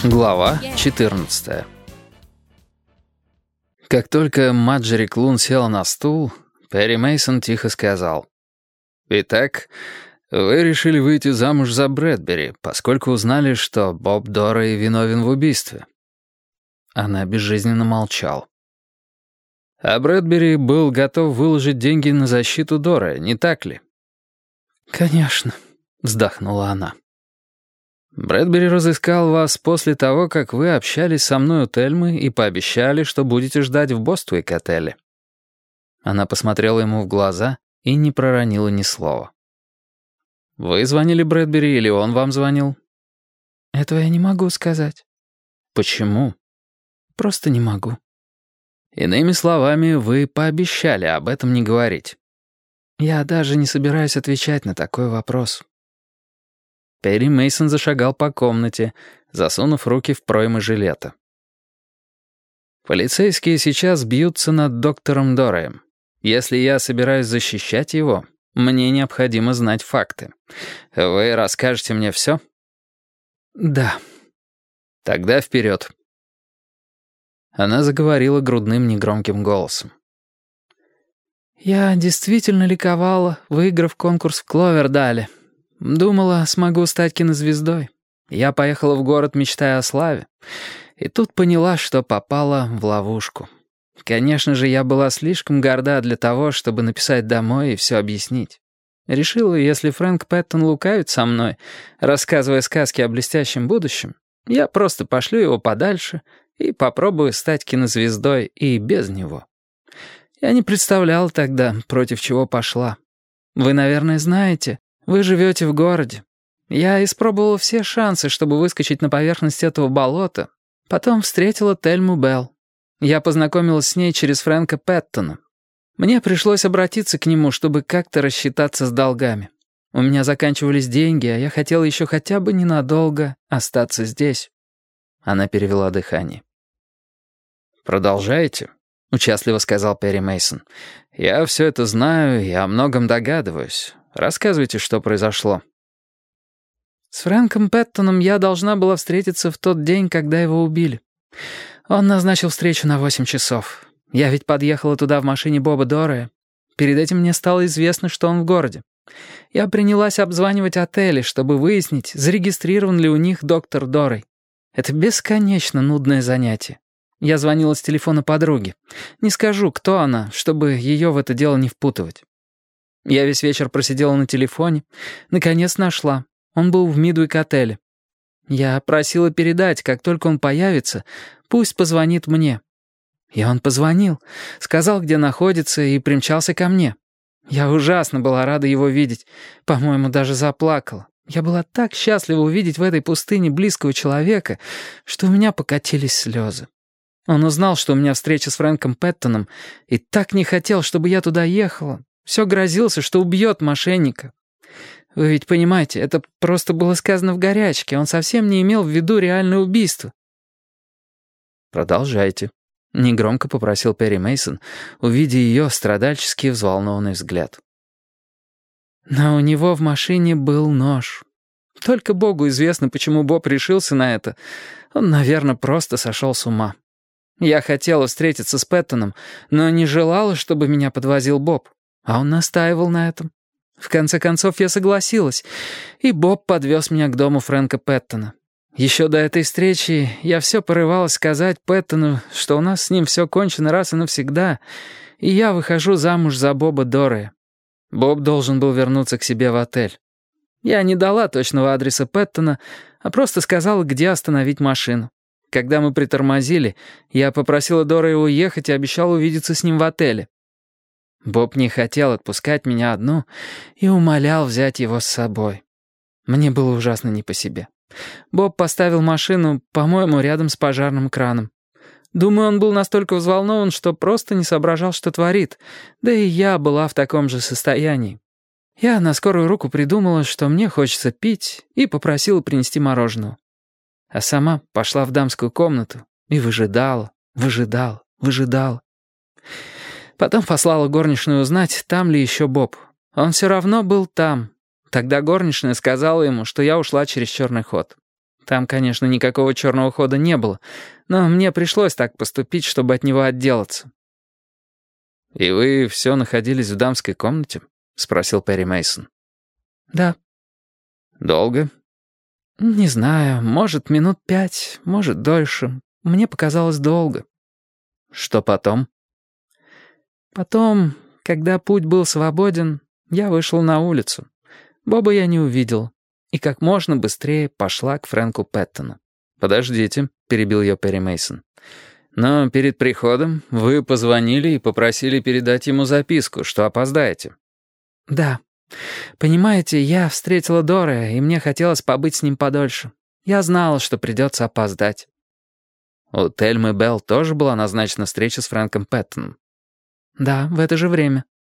Глава 14. Как только Маджери Клун села на стул, Перри Мейсон тихо сказал: «Итак, вы решили выйти замуж за Брэдбери, поскольку узнали, что Боб Дорей виновен в убийстве». Она безжизненно молчала. «А Брэдбери был готов выложить деньги на защиту Дорея, не так ли?» «Конечно», — вздохнула она. «Брэдбери разыскал вас после того, как вы общались со мной у Тельмы и пообещали, что будете ждать в Боствейк-отеле». Она посмотрела ему в глаза и не проронила ни слова. «Вы звонили Брэдбери или он вам звонил?» «Этого я не могу сказать». «Почему?» «Просто не могу». «Иными словами, вы пообещали об этом не говорить». «Я даже не собираюсь отвечать на такой вопрос». Перри Мейсон зашагал по комнате, засунув руки в проймы жилета. «Полицейские сейчас бьются над доктором Дореем. Если я собираюсь защищать его, мне необходимо знать факты. Вы расскажете мне все?» «Да». «Тогда вперед». Она заговорила грудным негромким голосом. «Я действительно ликовала, выиграв конкурс в Кловердале. Думала, смогу стать кинозвездой. Я поехала в город, мечтая о славе. И тут поняла, что попала в ловушку. Конечно же, я была слишком горда для того, чтобы написать домой и все объяснить. Решила, если Фрэнк Пэттон лукавит со мной, рассказывая сказки о блестящем будущем, я просто пошлю его подальше и попробую стать кинозвездой и без него. Я не представляла тогда, против чего пошла. Вы, наверное, знаете... Вы живете в городе. Я испробовала все шансы, чтобы выскочить на поверхность этого болота. Потом встретила Тельму Белл. Я познакомилась с ней через Фрэнка Пэттона. Мне пришлось обратиться к нему, чтобы как-то рассчитаться с долгами. У меня заканчивались деньги, а я хотела еще хотя бы ненадолго остаться здесь. Она перевела дыхание. «Продолжайте», — участливо сказал Перри Мейсон. «Я все это знаю и о многом догадываюсь. Рассказывайте, что произошло». «С Фрэнком Пэттоном я должна была встретиться в тот день, когда его убили. Он назначил встречу на 8 часов. Я ведь подъехала туда в машине Боба Дорея. Перед этим мне стало известно, что он в городе. Я принялась обзванивать отели, чтобы выяснить, зарегистрирован ли у них доктор Дорей. Это бесконечно нудное занятие. Я звонила с телефона подруги. Не скажу, кто она, чтобы ее в это дело не впутывать. Я весь вечер просидела на телефоне. Наконец нашла. Он был в Мидуик-отеле. Я просила передать, как только он появится, пусть позвонит мне. И он позвонил, сказал, где находится, и примчался ко мне. Я ужасно была рада его видеть. По-моему, даже заплакала. Я была так счастлива увидеть в этой пустыне близкого человека, что у меня покатились слезы. Он узнал, что у меня встреча с Фрэнком Пэттоном, и так не хотел, чтобы я туда ехала. Все грозился, что убьет мошенника. Вы ведь понимаете, это просто было сказано в горячке. Он совсем не имел в виду реальное убийство». «Продолжайте», — негромко попросил Перри Мейсон, увидя ее страдальчески взволнованный взгляд. «Но у него в машине был нож. Только Богу известно, почему Боб решился на это. Он, наверное, просто сошел с ума. Я хотела встретиться с Пэттоном, но не желала, чтобы меня подвозил Боб. А он настаивал на этом. В конце концов, я согласилась, и Боб подвез меня к дому Фрэнка Пэттона. Еще до этой встречи я все порывалась сказать Пэттону, что у нас с ним все кончено раз и навсегда, и я выхожу замуж за Боба Дорея. Боб должен был вернуться к себе в отель. Я не дала точного адреса Пэттона, а просто сказала, где остановить машину. Когда мы притормозили, я попросила Дорея уехать и обещала увидеться с ним в отеле. Боб не хотел отпускать меня одну и умолял взять его с собой. Мне было ужасно не по себе. Боб поставил машину, по-моему, рядом с пожарным краном. Думаю, он был настолько взволнован, что просто не соображал, что творит. Да и я была в таком же состоянии. Я на скорую руку придумала, что мне хочется пить, и попросила принести мороженого. А сама пошла в дамскую комнату и выжидала. Потом послала горничную узнать, там ли еще Боб. Он все равно был там. Тогда горничная сказала ему, что я ушла через черный ход. Там, конечно, никакого черного хода не было, но мне пришлось так поступить, чтобы от него отделаться». «И вы все находились в дамской комнате?» — спросил Перри Мейсон. «Да». «Долго?» «Не знаю, может, минут 5, может, дольше. Мне показалось долго». «Что потом?» «Потом, когда путь был свободен, я вышел на улицу. Боба я не увидел, и как можно быстрее пошла к Фрэнку Пэттону». «Подождите», — перебил ее Перри Мейсон. «Но перед приходом вы позвонили и попросили передать ему записку, что опоздаете». «Да. Понимаете, я встретила Дора, и мне хотелось побыть с ним подольше. Я знала, что придется опоздать». «У Тельмы Белл тоже была назначена встреча с Фрэнком Пэттоном?» «Да, в это же время».